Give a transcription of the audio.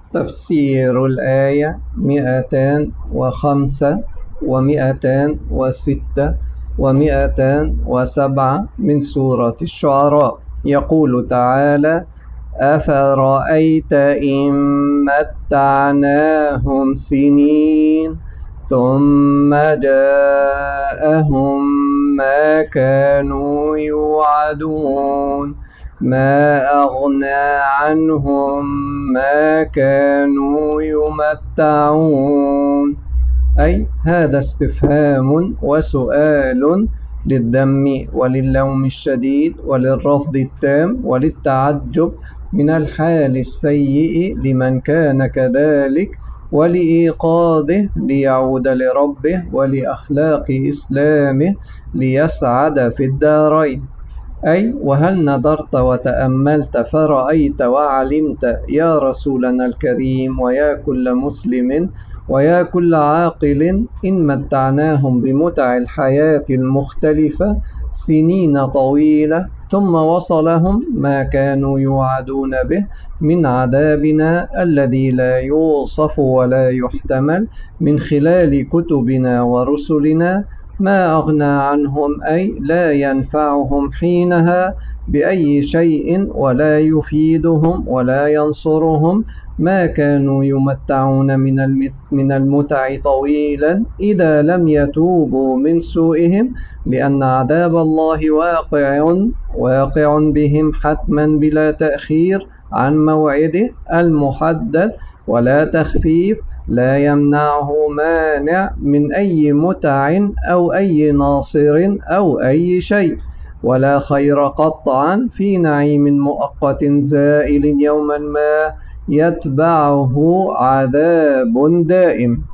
تفسير الآية 205 و206 و207 من سورة الشعراء. يقول تعالى: أفرأيت إن متعناهم سنين ثم جاءهم ما كانوا يوعدون ما أغنى عنهم ما كانوا يمتعون. أي هذا استفهام وسؤال للذم وللوم الشديد وللرفض التام وللتعجب من الحال السيء لمن كان كذلك، ولإيقاظه ليعود لربه ولأخلاق إسلامه ليسعد في الدارين. أي وهل نظرت وتأملت فرأيت وعلمت يا رسولنا الكريم ويا كل مسلم ويا كل عاقل إن متعناهم بمتع الحياة المختلفة سنين طويلة ثم وصلهم ما كانوا يوعدون به من عذابنا الذي لا يوصف ولا يحتمل من خلال كتبنا ورسلنا، ما أغنى عنهم أي لا ينفعهم حينها بأي شيء ولا يفيدهم ولا ينصرهم ما كانوا يمتعون من المتع طويلا إذا لم يتوبوا من سوءهم، لأن عذاب الله واقع بهم حتما بلا تأخير عن موعده المحدد ولا تخفيف، لا يمنعه مانع من أي متع أو أي ناصر أو أي شيء، ولا خير قطعا في نعيم مؤقت زائل يوما ما يتبعه عذاب دائم.